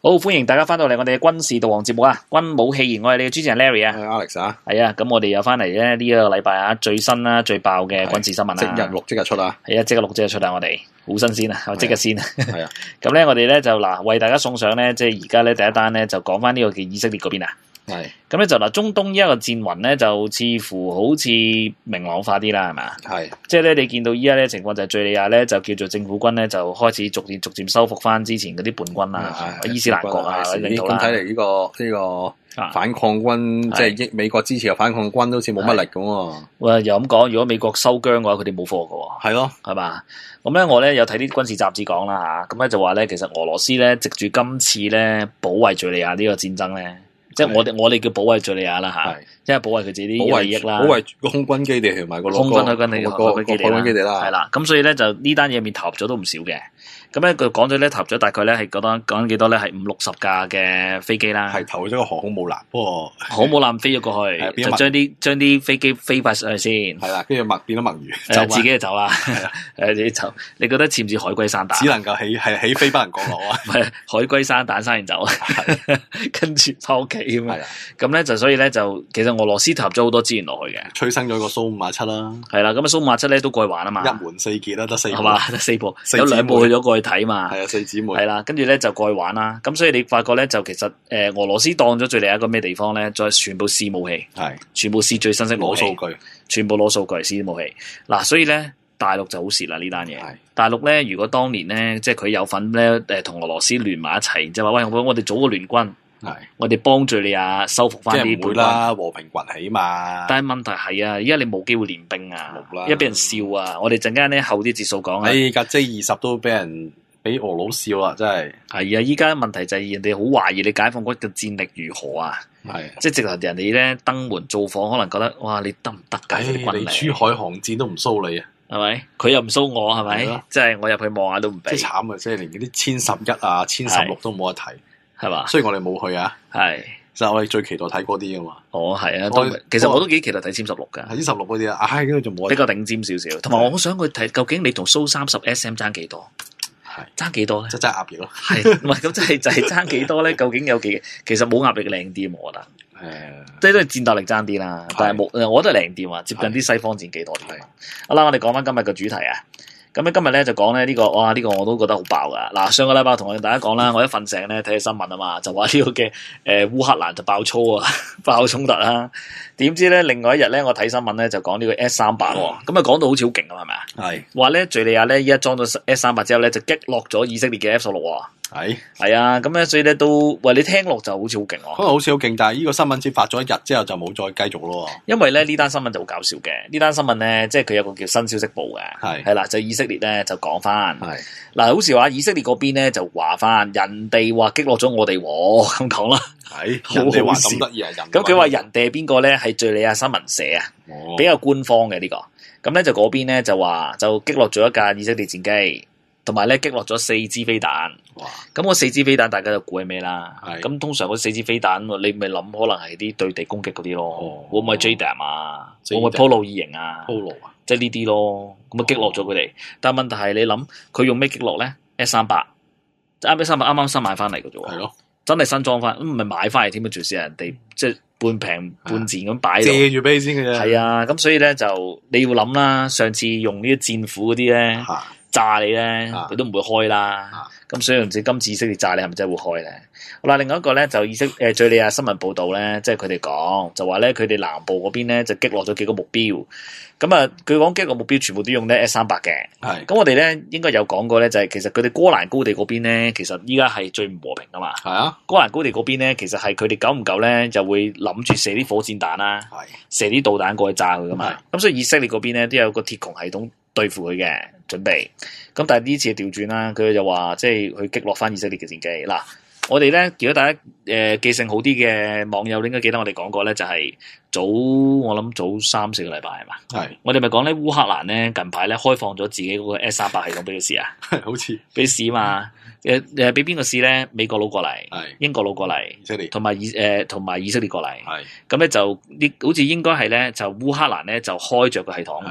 好，歡迎大家翻到嚟我哋嘅軍事導航節目啊！軍武戲言，我係你嘅主持人 Larry 啊。 係 Alex 啊。 係啊，咁我哋又翻嚟咧呢一個禮拜啊，最新啦、最爆嘅軍事新聞啊。 即日錄即日出啊。 係啊，即日錄即日出啊！我哋好新鮮啊，即日先啊。 係啊。 咁咧，我哋咧就嗱為大家送上咧，即係而家咧第一單咧就講翻呢個嘅以色列嗰邊啊。 係。 咁咧就嗱，中東呢一個戰雲咧就似乎好似明朗化啲啦，係嘛？ 係。 即係咧，你見到依家咧情況就係敘利亞咧就叫做政府軍咧就開始逐漸收復翻之前嗰啲叛軍啊、伊斯蘭國啊領土啦。 咁睇嚟呢個反抗軍，即係美國支持嘅反抗軍，都好似冇乜力咁喎。 喂，又咁講，如果美國收姜嘅話，佢哋冇貨㗎喎。 係咯， 係嘛？咁咧，我咧有睇啲軍事雜誌講啦嚇，咁咧就話咧，其實俄羅斯咧藉住今次咧保衛敘利亞呢個戰爭咧。即係我哋叫保衛敘利亞啦嚇，即係保衛佢自己啲利益啦， 保衛個空軍基地同埋個空軍基地啦， 係啦。咁所以咧就呢單嘢面投入咗都唔少嘅。咁咧佢講咗咧投入咗大概咧係講緊幾多咧係50-60架嘅飛機啦， 係投咗個航空母艦，不過航空母艦飛咗過去，就將啲飛機飛翻上去先， 係啦，跟住變咗墨魚， 就自己就走啦。你走，你覺得似唔似海龜生蛋？ 只能夠起飛不能降落啊！ 唔係海龜生蛋生完走，跟住翻屋企咁樣。咁咧就所以咧就其實俄羅斯投入咗好多資源落去嘅， 催生咗個蘇57啦。 係啦，咁啊蘇57咧都過去玩啊嘛， 一門4傑啦，得4部， 係嘛，得4部，有2部去咗過去睇嘛。 係啊，4姊妹。 係啦，跟住咧就過去玩啦。咁所以你發覺咧就其實俄羅斯當咗敘利亞一個咩地方咧，再全部試武器，係全部試最新式武器， 攞數據， 全部攞數據試武器。嗱，所以咧大陸就好蝕啦呢單嘢。大陸咧如果當年咧即係佢有份咧同俄羅斯聯埋一齊，即係話喂我哋組個聯軍。我哋幫敘利亞收復翻啲叛軍啦，和平崛起嘛。 但係問題係啊，而家你冇機會練兵啊，一俾人笑啊。我哋陣間咧後啲節數講啊。 架 J20都俾俄佬笑啦，真係。 係啊，依家問題就係人哋好懷疑你解放軍嘅戰力如何啊。係，即係直頭人哋咧登門造訪，可能覺得哇你得唔得㗎？啲軍力， 你珠海航戰都唔騷你啊， 係咪？佢又唔騷我係咪？即係我入去望下都唔俾。 即係慘啊！即係連嗰啲殲11啊、殲16都冇得睇。係嘛？雖然我哋冇去啊， 係， 其實我哋最期待睇嗰啲噶嘛。 哦，係啊，其實我都幾期待睇殲16噶。 係殲16嗰啲啊，跟住就冇。 比較頂尖少少，同埋我好想去睇，究竟你同蘇30 SM 爭幾多？係爭幾多咧？即係爭鴨翼咯。 係，唔係咁即係就係爭幾多咧？究竟有幾？其實冇鴨翼靚啲，我覺得。即係都係戰鬥力爭啲啦，但係冇，我覺得靚啲啊，接近啲西方戰機多啲。好啦，我哋講翻今日嘅主題啊。咁咧今日咧就講咧呢個，哇呢個我都覺得好爆噶。嗱，上個禮拜同大家講啦，我一瞓醒咧睇新聞啊嘛，就話呢個嘅烏克蘭就爆粗啊，爆衝突啦。點知咧另外一日咧我睇新聞咧就講呢個 S-300，咁啊講到好似好勁啊，係咪啊？係話咧敘利亞咧依家裝咗 S-300之後咧就擊落咗以色列嘅 F-16。係啊，咁咧所以咧都喂你聽落就好似好勁喎， 可能好似好勁，但係呢個新聞先發咗一日之後就冇再繼續咯。 因為咧呢單新聞就好搞笑嘅，呢單新聞咧即係佢有個叫新消息部嘅，係啦，就以色列咧就講翻，嗱好似話以色列嗰邊咧就話翻人哋話擊落咗我哋咁講啦， 人哋話咁得意啊， 咁佢話人哋係邊個咧？係敘利亞新聞社啊，比較官方嘅呢個，咁咧就嗰邊咧就話就擊落咗一架以色列戰機。同埋咧擊落咗4支飛彈，咁嗰4支飛彈大家就估係咩啦？咁通常嗰4支飛彈，你咪諗可能係啲對地攻擊嗰啲咯，會唔會 JDAM 啊？會唔會 Polo 2型啊？即係呢啲咯，咁啊擊落咗佢哋。但係問題係你諗佢用咩擊落咧？S-300，啱啱新買翻嚟嘅啫喎，係咯，真係新裝翻，唔係買翻嚟添啊！仲是人哋即係半平半賤咁擺， 借住俾你先嘅啫。係啊，咁所以咧就你要諗啦，上次用呢啲戰斧嗰啲咧。炸你咧，佢都唔會開啦。咁所以唔知今次以色列炸你係咪真係會開咧？好啦，另外一個咧就敘利亞新聞報導咧，即係佢哋講就話咧，佢哋南部嗰邊咧就擊落咗幾個目標。咁啊，佢講擊落目標全部都用咧 S-300嘅。咁我哋咧應該有講過咧，就係其實佢哋哥蘭高地嗰邊咧，其實依家係最唔和平噶嘛。係啊，哥蘭高地嗰邊咧，其實係佢哋久唔久咧就會諗住射啲火箭彈啦，射啲導彈過去炸佢噶嘛。咁所以以色列嗰邊咧都有個鐵穹系統對付佢嘅準備，咁但係呢次調轉啦，佢就話即係去擊落翻以色列嘅戰機。嗱，我哋咧如果大家記性好啲嘅網友應該記得我哋講過咧，就係我諗早3-4個禮拜係嘛？係，我哋咪講咧烏克蘭咧近排咧開放咗自己嗰個 S-300系統俾佢試啊，好似俾試嘛。俾邊個試咧？美國佬過嚟，英國佬過嚟，以色列同埋以色列過嚟。咁咧就好似應該係咧就烏克蘭咧就開着個系統。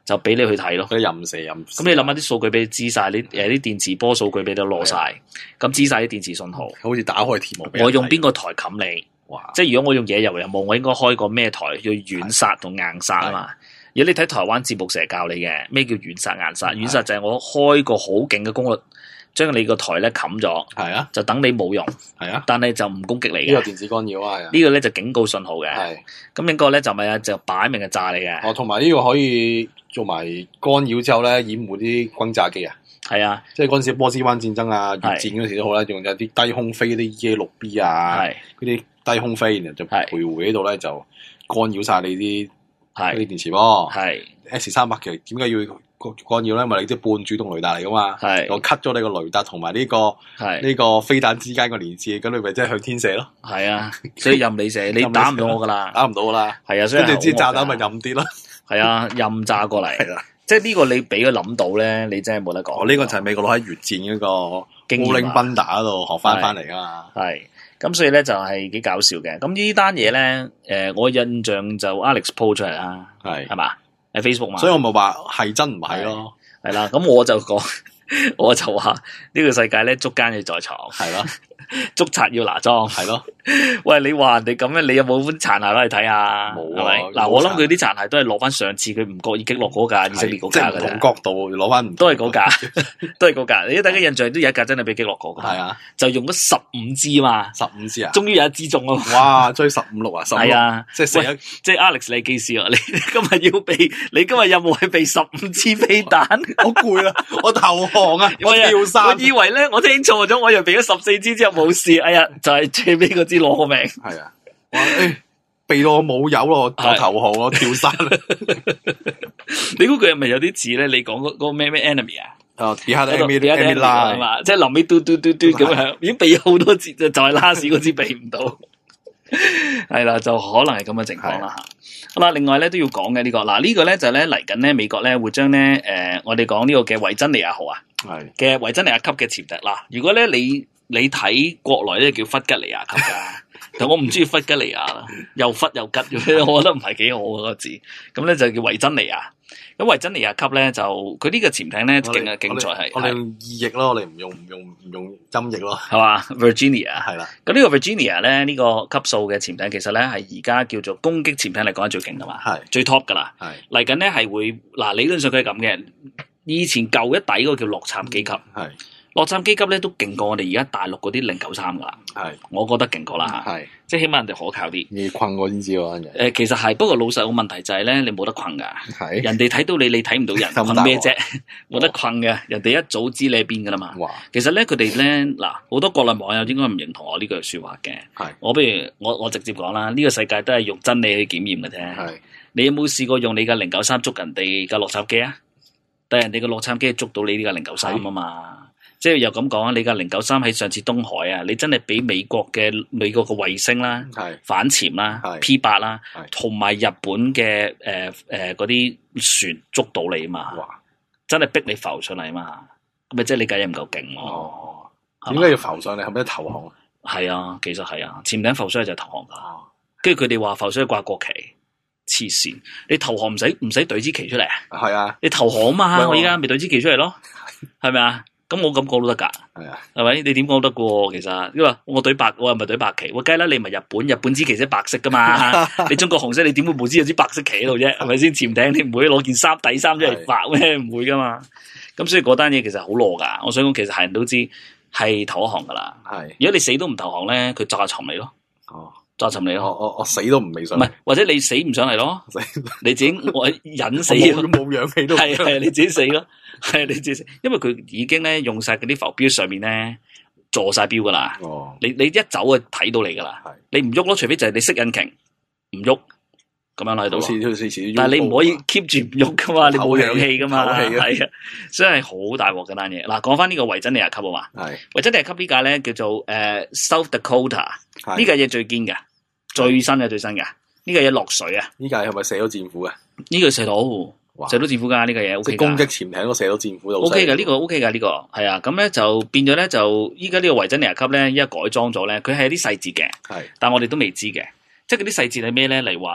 就俾你去睇咯。 佢任射。咁你諗下啲數據俾你知晒，啲電磁波數據俾你攞晒，咁知晒啲電磁信號。 好似打開鐵幕。 我用邊個台冚你？ 哇！ 即係如果我用野遊任務，我應該開個咩台？要軟殺同硬殺啊嘛。如果你睇台灣節目成日教你嘅咩叫軟殺硬殺，軟殺就係我開個好勁嘅功率，將你個台咧冚咗， 係啊， 就等你冇用， 係啊， 但係就唔攻擊你嘅。 呢個電子干擾啊， 呢個咧就警告信號嘅。 係咁呢個咧就咪啊，就擺明係炸你嘅。 哦，同埋呢個可以做埋干擾之後咧，掩護啲轟炸機啊。 係啊， 即係嗰陣時波斯灣戰爭啊、越戰嗰時都好啦，仲有啲低空飛啲 EA6B 啊，嗰啲低空飛，然後就徘徊喺度咧，就干擾晒你啲電磁波。 係 S300其實點解要干擾咧？因為你啲半主動雷達嚟噶嘛，我 cut 咗你個雷達同埋呢個飛彈之間個連接，咁你咪即係向天射咯。係啊，所以任你射，你打唔到我噶啦， 打唔到噶啦。 係啊，所以跟住支炸彈咪任跌咯。 係啊，任炸過嚟。係啦。即係呢個你俾佢諗到咧，你真係冇得講。 呢個就係美國佬喺越戰嗰個烏靈賓達嗰度學翻嚟啊嘛。 係，咁所以咧就係幾搞笑嘅。咁呢單嘢咧，我印象就 Alex po 出嚟啦，係嘛喺 Facebook 嘛。 所以我咪話係真唔係咯。 係啦，咁我就講，我就話呢個世界咧捉奸要在床， 係咯。 捉賊要拿贓，係咯。喂，你話人哋咁樣，你有冇本殘骸攞嚟睇下？冇係咪？嗱，我諗佢啲殘骸都係攞翻上次佢唔覺意擊落嗰架以色列嗰架嘅啫。 即係唔同角度攞翻， 都係嗰架，都係嗰架。你大家印象都有一架真係俾擊落過嘅。係啊，就用咗15支嘛，15支啊，終於有一支中啊！ 哇，追15-6啊，係啊， 即係即係 Alex 你記事啊！你今日要備，你今日任務係備15支飛彈， 好攰啦，我投降啊！我跳傘， 我以為咧我聽錯咗，我以為備咗14支之後冇事，哎呀，就係最尾嗰支攞個命。 係啊，避到我冇油咯，我投降，我跳傘。 你估佢係咪有啲似咧？你講嗰個咩 enemy 啊？ 底下啲 enemy 啦， 係嘛？即係臨尾嘟嘟咁樣，已經避咗好多支，就係 last 嗰支避唔到。係啦，就可能係咁嘅情況啦吓。好啦，另外咧都要講嘅呢個，嗱呢個咧就咧嚟緊咧美國咧會將咧我哋講呢個嘅維珍尼亞號啊，嘅維珍尼亞級嘅潛艇嗱，如果咧你睇國內咧叫弗吉尼亞級噶，但我唔中意弗吉尼亞啦，又忽又吉，我覺得唔係幾好嗰個字，咁咧就叫維珍尼亞。咁維珍尼亞級咧就佢呢個潛艇咧勁啊勁在係我哋用意譯咯，我哋唔用音譯咯， 係嘛 Virginia 係啦。 咁呢個 Virginia 咧呢個級數嘅潛艇其實咧係而家叫做攻擊潛艇嚟講係最勁噶嘛，係最 top 噶啦。係嚟緊咧係會嗱理論上佢係咁嘅，以前舊一底嗰個叫洛杉磯級，係洛杉磯級咧都勁過我哋而家大陸嗰啲093噶啦，係我覺得勁過啦吓，係即係起碼人哋可靠啲。 你困過先知喎， 其實係，不過老實個問題就係咧，你冇得困噶，係人哋睇到你，你睇唔到人，困咩啫？冇得困嘅，人哋一早知你喺邊噶啦嘛。哇！其實咧，佢哋咧嗱，好多國內網友應該唔認同我呢句說話嘅。係我不如我直接講啦，呢個世界都係用真理去檢驗嘅啫。係你有冇試過用你嘅093捉人哋嘅洛杉磯啊？但係人哋嘅洛杉磯捉到你呢個093啊嘛。即係又咁講啊！你架093喺上次東海啊，你真係俾美國嘅衛星啦、反潛啦、P8啦，同埋日本嘅嗰啲船捉到你嘛？哇！真係逼你浮上嚟嘛？咁咪即係你計嘢唔夠勁咯？ 點解要浮上嚟？係咪投降啊？ 係啊，其實係啊，潛艇浮上嚟就係投降噶。跟住佢哋話浮上去掛國旗，黐線！你投降唔使懟支旗出嚟啊？係啊，你投降嘛？我依家咪懟支旗出嚟咯，係咪啊？咁我咁講都得噶，係啊，係咪？你點講得噶？其實，因為我懟白，我又唔係懟白旗，我梗係啦，你唔係日本支旗係白色噶嘛？你中國紅色，你點會冇知有支白色旗喺度啫？係咪先？潛艇你唔會攞件底衫出嚟白咩？唔會噶嘛。咁所以嗰單嘢其實好攞噶。我想講，其實係人都知係投降噶啦。係，如果你死都唔投降咧，佢炸沉你咯。哦，炸沉你咯。我死都唔未上。唔係，或者你死唔上嚟咯？你自己我忍死冇氧氣都係你自己死咯。係你自己，因為佢已經咧用晒嗰啲浮標上面咧坐晒標噶啦。哦，你一走就睇到你噶啦。係，你唔喐咯，除非就係你熄引擎唔喐咁樣喺度。但係你唔可以 keep 住唔喐噶嘛，你冇氧氣噶嘛。係啊，所以係好大鑊嘅單嘢。嗱，講翻呢個維珍尼亞級啊嘛。係維珍尼亞級呢架咧叫做South Dakota，呢架嘢最堅嘅，最新嘅。呢架嘢落水啊！ 呢架係咪射到戰斧嘅？ 呢個射到。射到戰斧噶呢個嘢 ，OK 噶。 攻擊潛艇都射到戰斧度。 OK 噶呢個 OK 噶呢個，係啊。咁咧就變咗咧就依家呢個維珍尼亞級咧，依家改裝咗咧，佢係有啲細節嘅。係，但我哋都未知嘅。即係嗰啲細節係咩咧？例如話嗱，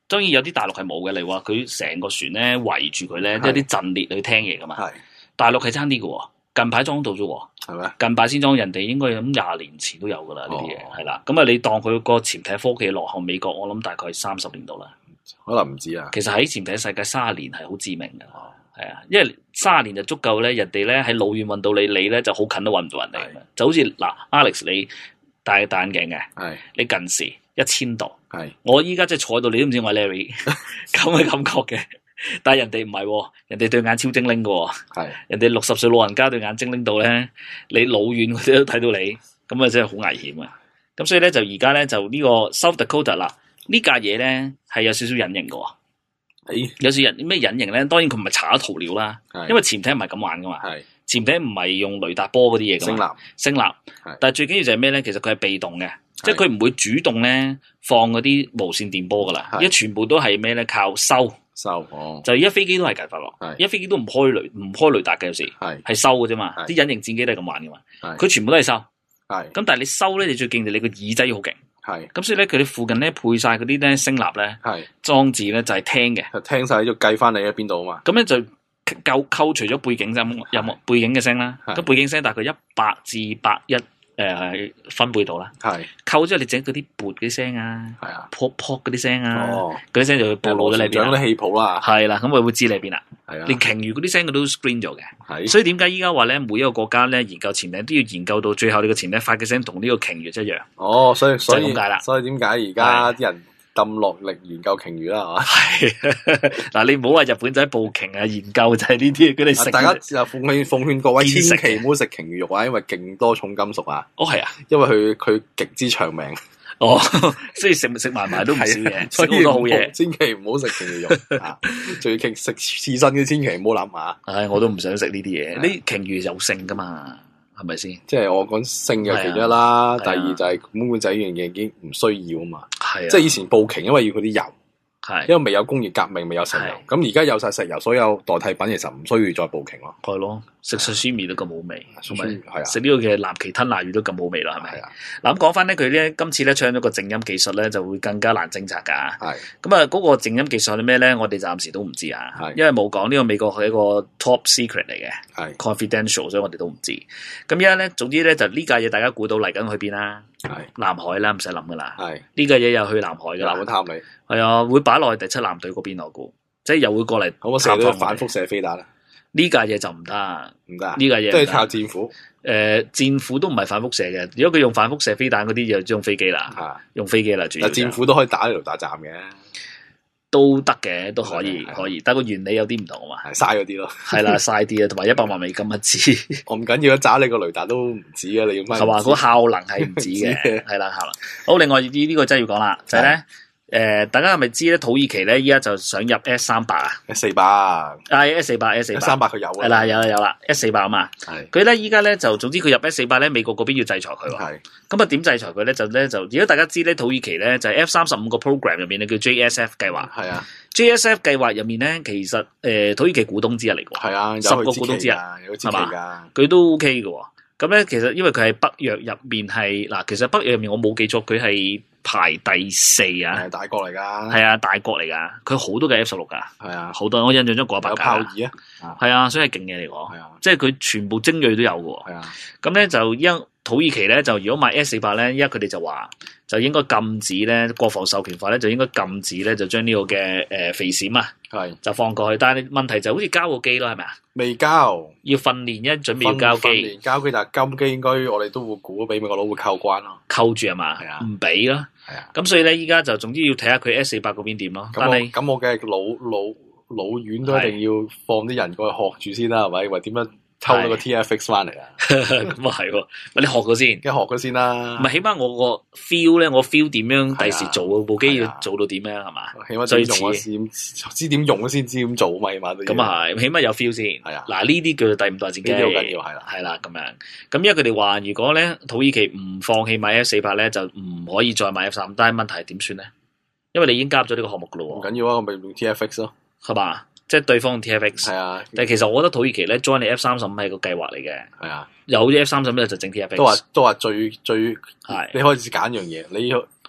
當然有啲大陸係冇嘅，例如話佢成個船咧圍住佢咧，即係啲陣列去聽嘢噶嘛。係大陸係差啲嘅喎，近排裝到啫喎。係咩？近排先裝，人哋應該咁20年前都有噶啦呢啲嘢，係啦。咁啊，你當佢個潛艇科技落後美國，我諗大概30年度啦。 可能唔止啊。其實喺潛艇世界30年係好致命嘅。係啊，因為30年就足夠咧，人哋咧喺老遠揾到你咧就好近都揾唔到人哋。就好似嗱 ，Alex 你戴眼鏡嘅，你近視1000度，我依家即係坐喺度，你都唔知我係 Larry 咁嘅感覺嘅。但係人哋唔係，人哋對眼超精靈嘅，人哋60歲老人家對眼精靈到咧，你老遠佢都睇到你，咁啊真係好危險啊！咁所以咧就而家咧就呢個 South Dakota 啦，呢架嘢咧係有少少隱形嘅。有時咩隱形咧？當然佢唔係查咗塗料啦，因為潛艇唔係咁玩噶嘛。潛艇唔係用雷達波嗰啲嘢噶嘛。聲納，但係最緊要就係咩咧？其實佢係被動嘅，即係佢唔會主動咧放嗰啲無線電波噶啦。而家全部都係咩咧？靠收。就而家飛機都係計法落，而家飛機都唔開雷達嘅，有時係收嘅啫嘛。啲隱形戰機都係咁玩噶嘛。佢全部都係收。咁但係你收咧，你最勁就你個耳仔要好勁。咁所以咧，佢哋附近咧配晒嗰啲咧聲納咧裝置咧就係聽嘅， 聽晒就計翻你喺邊度啊嘛。 咁咧就扣除咗背景聲音樂背景嘅聲啦，咁背景聲大概100至110分貝度啦。扣咗你整嗰啲撥嗰啲聲啊，pop 嗰啲聲啊，嗰啲聲就會暴露咗你邊。 長啲氣泡啦。 係啦，咁佢會知你邊啦。連鯨魚嗰啲聲佢都 screen 咗嘅。所以點解依家話咧，每一個國家咧研究潛艇都要研究到最後，你個潛艇發嘅聲同呢個鯨魚一樣。 所以咁解啦。 所以點解而家啲人咁落力研究鯨魚啦？係嘛？ 係嗱，你唔好話日本仔捕鯨啊，研究就係呢啲，佢哋食。 大家就奉勸各位千祈唔好食鯨魚肉啊，因為勁多重金屬啊。 係啊， 因為佢極之長命。 所以食埋都唔少嘢，食好多好嘢。 千祈唔好食鯨魚肉啊！最勁食刺身嘅，千祈唔好諗下。 我都唔想食呢啲嘢。呢鯨魚有性噶嘛？係咪先？ 即係我講性嘅其一啦，第二就係根本就係呢樣嘢已經唔需要啊嘛。即係以前捕鯨，因為要佢啲油。因為未有工業革命，未有石油，咁而家有晒石油，所有代替品其實唔需要再捕鯨咯。 係咯，食 sashimi 都咁好味，食呢個嘅藍鰭吞拿魚都咁好味啦，係咪？嗱咁講翻咧，佢咧今次咧搶咗個靜音技術咧，就會更加難偵察噶。咁啊，嗰個靜音技術係咩咧？我哋暫時都唔知啊，因為冇講呢個美國係一個 top secret 嚟嘅，confidential，所以我哋都唔知。咁而家咧，總之咧就呢架嘢，大家估到嚟緊去邊啦？南海啦，唔使諗噶啦。呢架嘢又去南海噶啦。 南海探你。 係啊，會擺落去第7艦隊嗰邊我估，即係又會過嚟。 可唔可以射到反輻射飛彈啊？ 呢架嘢就唔得， 唔得。 呢架嘢都係靠戰斧。 戰斧都唔係反輻射嘅。如果佢用反輻射飛彈嗰啲，就用飛機啦。用飛機啦，主要。 戰斧都可以打雷達站嘅。 都得嘅，都可以，但個原理有啲唔同啊嘛。 嘥嗰啲咯。係啦， 嘥啲啊，同埋100萬美金一支。 我唔緊要，炸你個雷達都唔止啊！你要乜？ 係話個效能係唔止嘅，係啦，效能。好，另外呢個真係要講啦，就係咧。大家係咪知咧？土耳其咧依家就想入 S-300啊 ？S-400 S-400 佢有係啦，有啦 S-400 啊嘛。佢咧依家咧就總之佢入 S-400咧，美國嗰邊要制裁佢喎。咁啊點制裁佢咧？就如果大家知咧，土耳其咧就係 F-35個 program 入面咧叫 JSF 計劃。係啊 ，JSF 計劃入面咧，其實土耳其股東之一嚟㗎。係啊，10個股東之一係嘛？佢都 OK 嘅喎。咁咧其實因為佢係北約入面係嗱，其實北約入面我冇記錯，佢係排第4啊， 大國嚟㗎， 係啊，大國嚟㗎，佢好多嘅 F-16㗎，係啊，好多，我印象中過100架，有炮2啊， 係啊，所以係勁嘢嚟講，係啊，即係佢全部精鋭都有㗎，係啊，咁咧就土耳其咧就如果買 S-400咧，依家佢哋就話就應該禁止咧國防授權法咧就應該禁止咧就將呢個嘅肥閃啊，係就放過去，但係問題就好似交個機咯，係咪啊？未交，要訓練準備要交機，訓練交機，但係金機應該我哋都會估俾美國佬會扣關咯，扣住係嘛？係啊，唔俾咯，係啊，咁所以咧依家就總之要睇下佢 S-400嗰邊點咯。咁我嘅老院都一定要放啲人過去學住先啦，係咪？或點樣？偷咗個 TFX 翻嚟啊！咁啊係喎，你學咗先，梗係學咗先啦。唔係，起碼我個 feel 咧，我 feel 點樣第時做部機要做到點樣係嘛？起碼最遲知點用先知點做嘛，起碼都。咁啊係，起碼有 feel 先。係啊，嗱呢啲叫做第5代戰機，好緊要係啦，係啦咁樣。咁因為佢哋話，如果咧土耳其唔放棄買 F-400咧，就唔可以再買 F-35。但係問題係點算咧？因為你已經加入咗呢個項目噶咯喎。唔緊要啊，我咪用 TFX 咯，係嘛？即係對方 TFX，係啊，但係其實我覺得土耳其咧 join 你 F-35係個計劃嚟嘅，係啊，有啲 F-35就整 TFX，都話最係，你可以揀樣嘢，你要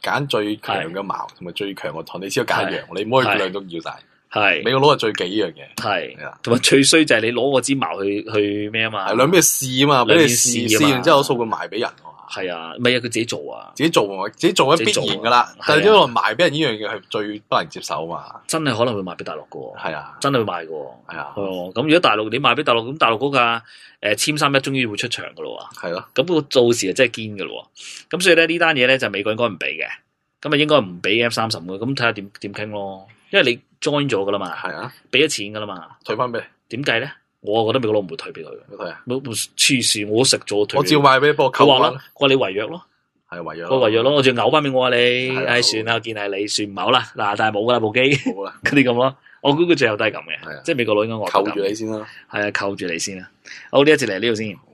揀最強嘅矛同埋最強嘅盾，你只要揀一樣，你唔可以兩種要晒。 係美國佬係最忌呢樣嘢， 係同埋最衰就係你攞嗰支矛去咩啊嘛？ 係兩邊試啊嘛，俾你試完之後，數佢賣俾人。 係啊，唔係啊，佢自己做啊， 自己做係必然噶啦。但係呢個賣俾人呢樣嘢係最不能接受啊嘛。 真係可能會賣俾大陸噶， 係啊， 真係會賣噶， 係啊。 咁如果大陸你賣俾大陸，咁大陸嗰架殲31終於會出場噶咯。 係咯， 咁個到時就真係堅噶咯。咁所以咧呢單嘢咧就美國應該唔俾嘅，咁啊應該唔俾 F30嘅。咁睇下點傾咯，因為你 join 咗噶啦嘛，係啊，俾咗錢噶啦嘛， 退翻俾你， 點計咧？我覺得美國佬唔會退俾佢， 退啊！ 黐線，我食咗退。 我照賣俾你，幫我扣翻。 佢話你違約咯。係違約，違約咯，我仲嘔翻俾我啊你，唉算啦，見係你算唔好啦，嗱但係冇噶啦部機，冇啦，嗰啲咁咯，我估佢最後都係咁嘅，即係美國佬應該我扣住你先啦，係啊，扣住你先啦，好呢一節嚟呢度先。